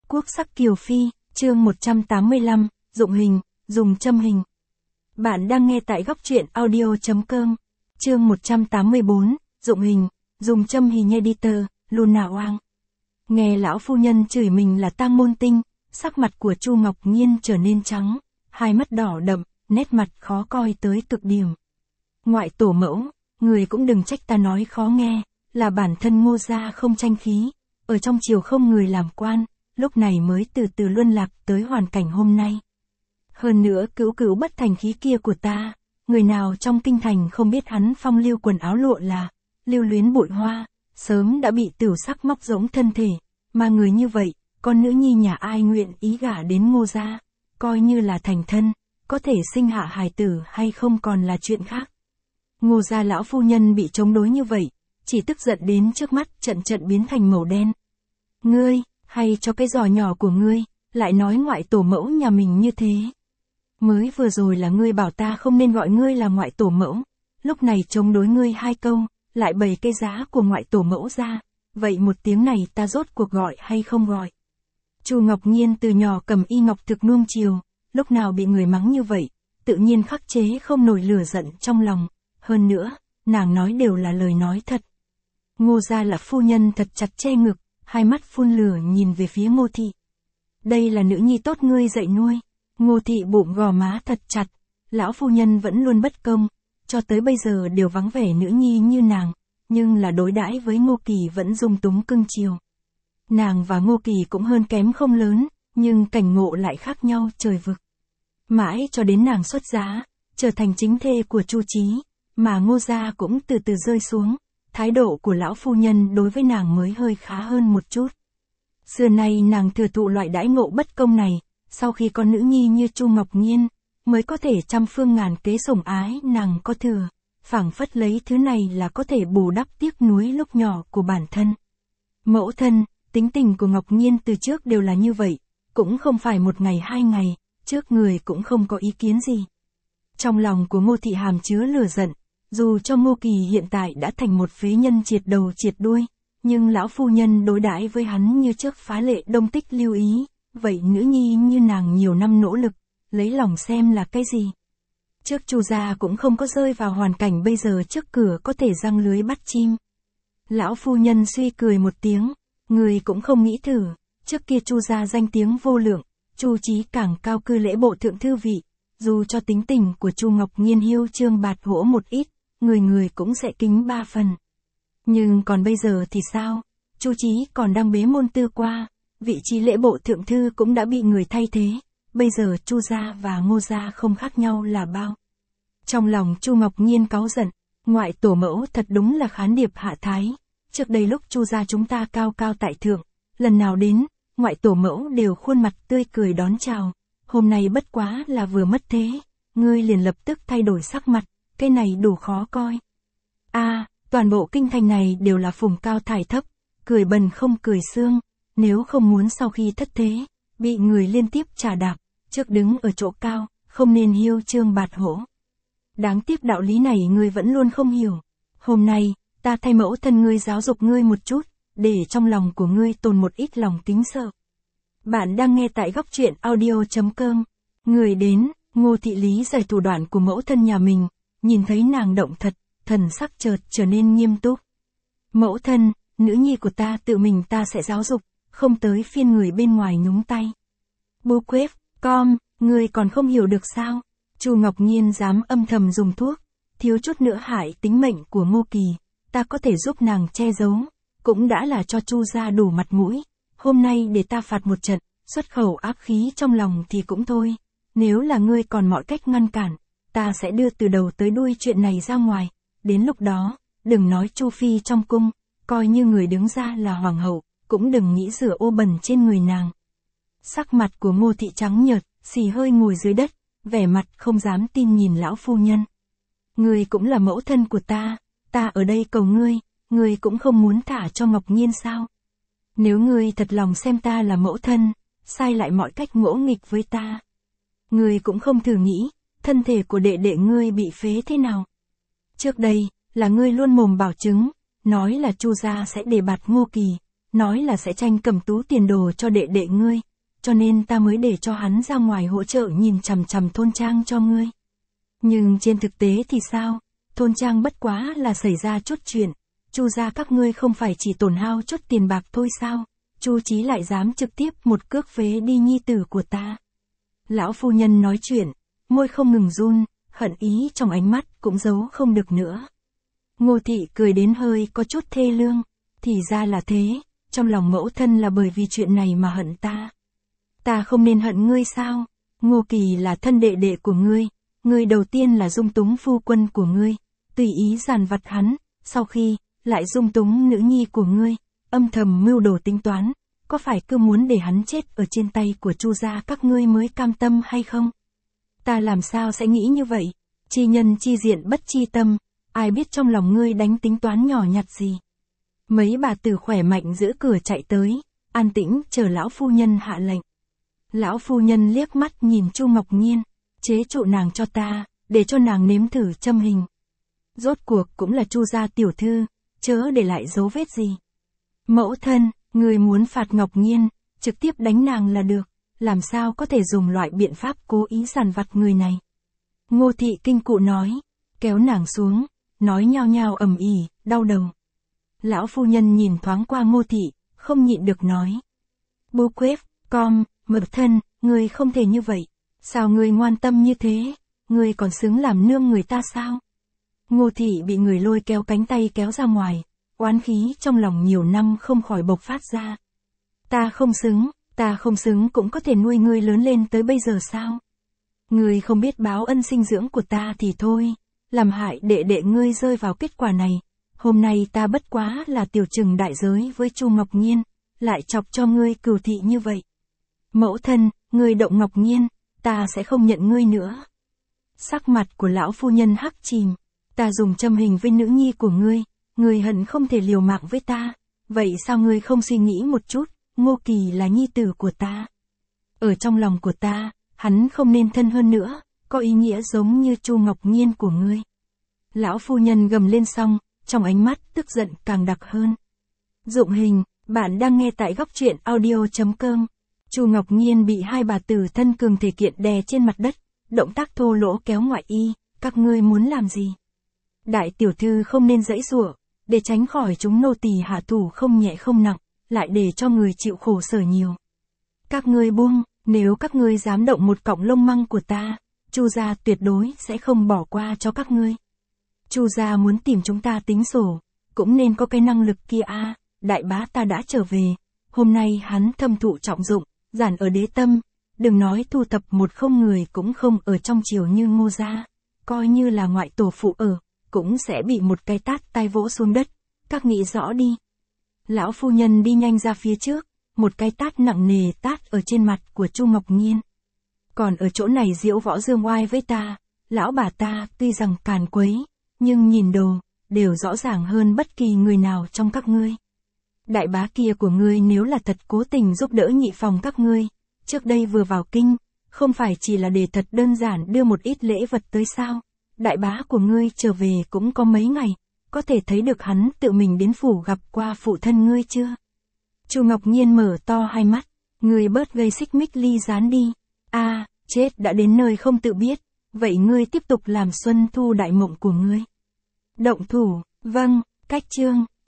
Quốc sắc kiều phi, chương 185, dụng hình, dùng châm hình. Bạn đang nghe tại góc truyện audio.com, chương 184, dụng hình, dùng châm hình editor, Luna Oang. Nghe lão phu nhân chửi mình là tang môn tinh, sắc mặt của Chu Ngọc Nhiên trở nên trắng, hai mắt đỏ đậm, nét mặt khó coi tới cực điểm. Ngoại tổ mẫu, người cũng đừng trách ta nói khó nghe, là bản thân Ngô gia không tranh khí, ở trong triều không người làm quan, lúc này mới từ từ luân lạc tới hoàn cảnh hôm nay. Hơn nữa cữu bất thành khí kia của ta, người nào trong kinh thành không biết hắn phong lưu quần áo lụa là, lưu luyến bụi hoa, sớm đã bị tửu sắc móc rỗng thân thể, mà người như vậy, con nữ nhi nhà ai nguyện ý gả đến Ngô gia, coi như là thành thân, có thể sinh hạ hài tử hay không còn là chuyện khác. Ngô gia lão phu nhân bị chống đối như vậy, chỉ tức giận đến trước mắt trận biến thành màu đen. Ngươi, hay cho cái giò nhỏ của ngươi, lại nói ngoại tổ mẫu nhà mình như thế. Mới vừa rồi là ngươi bảo ta không nên gọi ngươi là ngoại tổ mẫu, lúc này chống đối ngươi hai câu, lại bày cái giá của ngoại tổ mẫu ra, vậy một tiếng này ta rốt cuộc gọi hay không gọi. Chu Ngọc Nhiên từ nhỏ cầm y ngọc thực nuông chiều, lúc nào bị người mắng như vậy, tự nhiên khắc chế không nổi lửa giận trong lòng, hơn nữa, nàng nói đều là lời nói thật. Ngô gia là phu nhân thật chặt che ngực, hai mắt phun lửa nhìn về phía Ngô thị. Đây là nữ nhi tốt ngươi dạy nuôi. Ngô thị bụng gò má thật chặt, lão phu nhân vẫn luôn bất công, cho tới bây giờ đều vắng vẻ nữ nhi như nàng, nhưng là đối đãi với Ngô Kỳ vẫn dung túng cưng chiều. Nàng và Ngô Kỳ cũng hơn kém không lớn, nhưng cảnh ngộ lại khác nhau trời vực. Mãi cho đến nàng xuất giá, trở thành chính thê của Chu Chí, mà Ngô gia cũng từ từ rơi xuống, thái độ của lão phu nhân đối với nàng mới hơi khá hơn một chút. Xưa nay nàng thừa thụ loại đãi ngộ bất công này, sau khi con nữ nhi như Chu Ngọc Nhiên, mới có thể trăm phương ngàn kế sủng ái nàng có thừa, phảng phất lấy thứ này là có thể bù đắp tiếc nuối lúc nhỏ của bản thân. Mẫu thân, tính tình của Ngọc Nhiên từ trước đều là như vậy, cũng không phải một ngày hai ngày, trước người cũng không có ý kiến gì. Trong lòng của Ngô thị hàm chứa lửa giận, dù cho Ngô Kỳ hiện tại đã thành một phế nhân triệt đầu triệt đuôi, nhưng lão phu nhân đối đãi với hắn như trước phá lệ đông tích lưu ý, vậy nữ nhi như nàng nhiều năm nỗ lực, lấy lòng xem là cái gì. Trước Chu gia cũng không có rơi vào hoàn cảnh bây giờ trước cửa có thể giăng lưới bắt chim. Lão phu nhân suy cười một tiếng, người cũng không nghĩ thử, trước kia Chu gia danh tiếng vô lượng, Chu Chí càng cao cư lễ bộ thượng thư vị, dù cho tính tình của Chu Ngọc Nhiên hiêu trương bạt hỗ một ít, người cũng sẽ kính ba phần. Nhưng còn bây giờ thì sao? Chu Chí còn đang bế môn tư qua, vị trí lễ bộ thượng thư cũng đã bị người thay thế, bây giờ Chu gia và Ngô gia không khác nhau là bao. Trong lòng Chu Ngọc Nhiên cáu giận, ngoại tổ mẫu thật đúng là khán điệp hạ thái, trước đây lúc Chu gia chúng ta cao cao tại thượng, lần nào đến, ngoại tổ mẫu đều khuôn mặt tươi cười đón chào, hôm nay bất quá là vừa mất thế, ngươi liền lập tức thay đổi sắc mặt, cái này đủ khó coi. Toàn bộ kinh thành này đều là phùng cao thải thấp, cười bần không cười xương, nếu không muốn sau khi thất thế, bị người liên tiếp trà đạp, trước đứng ở chỗ cao, không nên hiêu trương bạt hỗ. Đáng tiếc đạo lý này ngươi vẫn luôn không hiểu. Hôm nay, ta thay mẫu thân ngươi giáo dục ngươi một chút, để trong lòng của ngươi tồn một ít lòng kính sợ. Bạn đang nghe tại góc truyện audio.com. Người đến, Ngô thị lý giải thủ đoạn của mẫu thân nhà mình, nhìn thấy nàng động thật, thần sắc chợt trở nên nghiêm túc. Mẫu thân, nữ nhi của ta tự mình ta sẽ giáo dục, không tới phiên người bên ngoài nhúng tay. Bu quếp, ngươi còn không hiểu được sao? Chu Ngọc Nhiên dám âm thầm dùng thuốc, thiếu chút nữa hại tính mệnh của Ngô Kỳ, ta có thể giúp nàng che giấu, cũng đã là cho Chu gia đủ mặt mũi, hôm nay để ta phạt một trận, xuất khẩu ác khí trong lòng thì cũng thôi, nếu là ngươi còn mọi cách ngăn cản, ta sẽ đưa từ đầu tới đuôi chuyện này ra ngoài, đến lúc đó, đừng nói Chu phi trong cung, coi như người đứng ra là hoàng hậu, cũng đừng nghĩ rửa ô bẩn trên người nàng. Sắc mặt của Ngô thị trắng nhợt, xì hơi ngồi dưới đất, vẻ mặt không dám tin nhìn lão phu nhân. Ngươi cũng là mẫu thân của ta ở đây cầu ngươi cũng không muốn thả cho Ngọc Nhiên sao? Nếu ngươi thật lòng xem ta là mẫu thân, sai lại mọi cách ngỗ nghịch với ta. Ngươi cũng không thử nghĩ, thân thể của đệ đệ ngươi bị phế thế nào? Trước đây, là ngươi luôn mồm bảo chứng, nói là Chu gia sẽ đề bạt Ngô Kỳ, nói là sẽ tranh cầm tú tiền đồ cho đệ đệ ngươi, cho nên ta mới để cho hắn ra ngoài hỗ trợ nhìn chằm chằm thôn trang cho ngươi. Nhưng trên thực tế thì sao, thôn trang bất quá là xảy ra chút chuyện, Chu gia các ngươi không phải chỉ tổn hao chút tiền bạc thôi sao, Chu Chí lại dám trực tiếp một cước phế đi nhi tử của ta. Lão phu nhân nói chuyện, môi không ngừng run, hận ý trong ánh mắt cũng giấu không được nữa. Ngô thị cười đến hơi có chút thê lương, thì ra là thế, trong lòng mẫu thân là bởi vì chuyện này mà hận ta. Ta không nên hận ngươi sao, Ngô Kỳ là thân đệ đệ của ngươi đầu tiên là dung túng phu quân của ngươi, tùy ý giàn vặt hắn, sau khi, lại dung túng nữ nhi của ngươi, âm thầm mưu đồ tính toán, có phải cứ muốn để hắn chết ở trên tay của Chu gia các ngươi mới cam tâm hay không? Ta làm sao sẽ nghĩ như vậy, chi nhân chi diện bất chi tâm, ai biết trong lòng ngươi đánh tính toán nhỏ nhặt gì. Mấy bà tử khỏe mạnh giữ cửa chạy tới, an tĩnh chờ lão phu nhân hạ lệnh. Lão phu nhân liếc mắt nhìn Chu Ngọc Nhiên, chế trụ nàng cho ta, để cho nàng nếm thử châm hình. Rốt cuộc cũng là Chu gia tiểu thư, chớ để lại dấu vết gì. Mẫu thân, người muốn phạt Ngọc Nhiên, trực tiếp đánh nàng là được, làm sao có thể dùng loại biện pháp cố ý giàn vặt người này. Ngô thị kinh cụ nói, kéo nàng xuống, nói nhao nhao ầm ĩ, đau đầu. Lão phu nhân nhìn thoáng qua Ngô thị, không nhịn được nói. Bố quếp, mật thân, ngươi không thể như vậy, sao ngươi ngoan tâm như thế, ngươi còn xứng làm nương người ta sao? Ngô thị bị người lôi kéo cánh tay kéo ra ngoài, oán khí trong lòng nhiều năm không khỏi bộc phát ra. Ta không xứng cũng có thể nuôi ngươi lớn lên tới bây giờ sao? Ngươi không biết báo ân sinh dưỡng của ta thì thôi, làm hại đệ đệ ngươi rơi vào kết quả này. Hôm nay ta bất quá là tiểu trừng đại giới với Chu Ngọc Nhiên, lại chọc cho ngươi cừu thị như vậy. Mẫu thân, ngươi động Ngọc Nhiên, ta sẽ không nhận ngươi nữa. Sắc mặt của lão phu nhân hắc chìm, ta dùng châm hình với nữ nhi của ngươi hận không thể liều mạng với ta, vậy sao ngươi không suy nghĩ một chút, Ngô Kỳ là nhi tử của ta. Ở trong lòng của ta, hắn không nên thân hơn nữa, có ý nghĩa giống như Chu Ngọc Nhiên của ngươi. Lão phu nhân gầm lên xong, trong ánh mắt tức giận càng đặc hơn. Dụng hình, bạn đang nghe tại góc truyện audio.com. Chu Ngọc Nhiên bị hai bà tử thân cường thể kiện đè trên mặt đất, động tác thô lỗ kéo ngoại y, các ngươi muốn làm gì? Đại tiểu thư không nên giãy giụa, để tránh khỏi chúng nô tỳ hạ thủ không nhẹ không nặng, lại để cho người chịu khổ sở nhiều. Các ngươi buông, nếu các ngươi dám động một cọng lông măng của ta, Chu gia tuyệt đối sẽ không bỏ qua cho các ngươi. Chu gia muốn tìm chúng ta tính sổ, cũng nên có cái năng lực kia a. Đại bá ta đã trở về, hôm nay hắn thâm thụ trọng dụng, giản ở đế tâm, đừng nói thu thập một không người cũng không ở trong triều như Ngô gia, coi như là ngoại tổ phụ ở, cũng sẽ bị một cái tát tai vỗ xuống đất, các nghĩ rõ đi. Lão phu nhân đi nhanh ra phía trước, một cái tát nặng nề tát ở trên mặt của Chu Ngọc Nhiên. Còn ở chỗ này diễu võ dương oai với ta, lão bà ta tuy rằng càn quấy, nhưng nhìn đồ, đều rõ ràng hơn bất kỳ người nào trong các ngươi. Đại bá kia của ngươi nếu là thật cố tình giúp đỡ nhị phòng các ngươi, trước đây vừa vào kinh, không phải chỉ là để thật đơn giản đưa một ít lễ vật tới sao? Đại bá của ngươi trở về cũng có mấy ngày, có thể thấy được hắn tự mình đến phủ gặp qua phụ thân ngươi chưa? Chu Ngọc Nhiên mở to hai mắt, ngươi bớt gây xích mích ly gián đi. A, chết đã đến nơi không tự biết, vậy ngươi tiếp tục làm xuân thu đại mộng của ngươi. Động thủ, vâng, cách chương.